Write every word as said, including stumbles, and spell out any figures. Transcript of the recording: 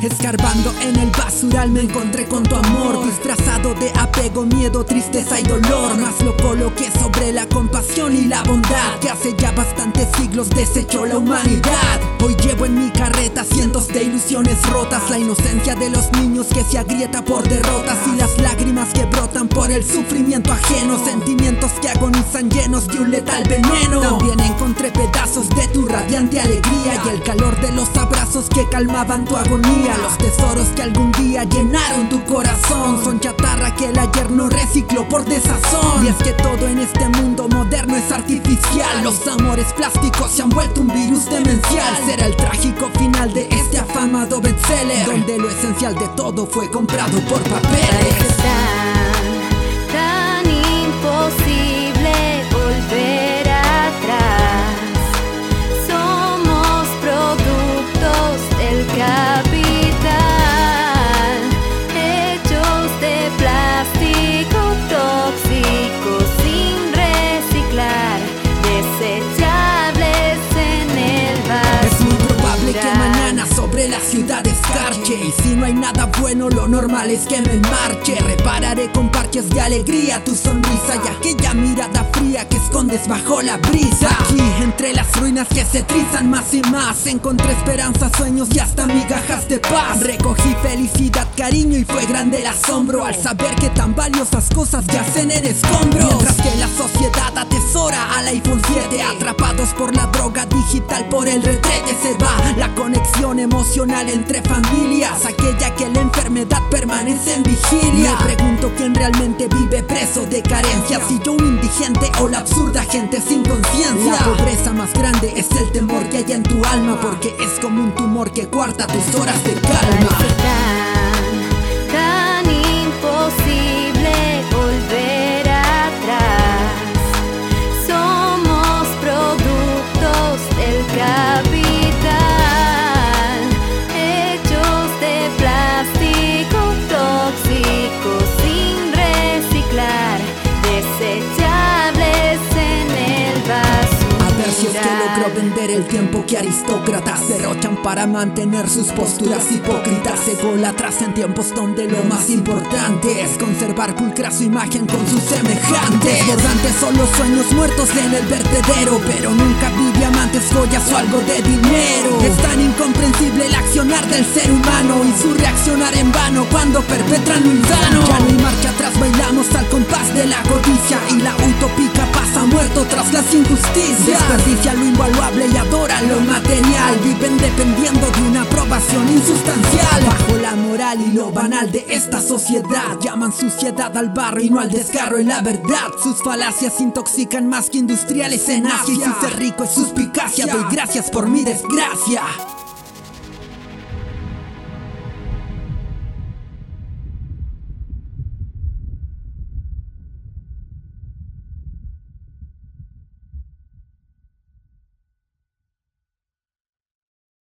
Escarbando en el basural me encontré con tu amor, disfrazado de apego, miedo, tristeza y dolor. Más lo coloqué sobre la compasión y la bondad que hace ya bastantes siglos desechó la humanidad. Hoy llevo en mi carreta cientos de ilusiones rotas, la inocencia de los niños que se agrieta por derrotas y las lágrimas que brotan por el sufrimiento ajeno, sentimientos que agonizan llenos de un letal veneno. También encontré pedazos de tu radiante alegría y el calor de los abrazos que calmaban tu agonía. Los tesoros que algún día llenaron tu corazón son chatarra que el ayer no recicló por desazón. Y es que todo en este mundo moderno es artificial, los amores plásticos se han vuelto un virus demencial. Será el trágico final de este afamado bestseller, donde lo esencial de todo fue comprado por papeles. Tan, tan imposible volver atrás. Somos productos del capital, hechos de plástico tóxico sin reciclar, desechables en el basural. Es muy probable que mañana sobre la ciudad escarche, y si no hay nada bueno lo normal es que me marche. Repararé con parches de alegría tu sonrisa y aquella mirada fría que escondes bajo la brisa. Aquí entre las ruinas que se trizan más y más encontré esperanza, sueños y hasta migajas de paz. Recogí felicidad, cariño y fue grande el asombro al saber que tan valiosas cosas yacen en escombros. Mientras que la sociedad atesora al iPhone siete, atrapados por la droga digital, por el retrete se va la conexión emocional entre familias, aquella que la enfermedad permanece en vigilia. Me pregunto quién realmente vive preso de carencias, si yo un indigente o la absurda gente sin conciencia. La pobreza más grande es el temor que hay en tu alma, porque es como un tumor que cuarta tus horas de calma. Tan, tan imposible volver atrás. Somos productos del capital, hechos de plástico tóxico sin reciclar, desechables en el basural. A ver si es que logró vender el tiempo que aristócratas derrochan para mantener sus posturas hipócritas, ególatras en tiempos donde lo más importante es conservar pulcra su imagen con sus semejantes. Desbordantes son los sueños muertos en el vertedero, pero nunca vi diamantes, joyas o algo de dinero. Es tan incomprensible el accionar del ser humano y su reaccionar en vano cuando perpetran lo insano. Ya no hay marcha atrás, bailamos al compás de la codicia y la utópica pasa muerto tras las injusticias. Desperdicia lo invaluable y adora lo material, viven dependiendo de una aprobación insustancial. Bajo la moral y lo banal de esta sociedad, llaman suciedad al barro y no al desgarro y la verdad. Sus falacias intoxican más que industriales en Asia, y si ser rico es suspicacia, doy gracias por mi desgracia.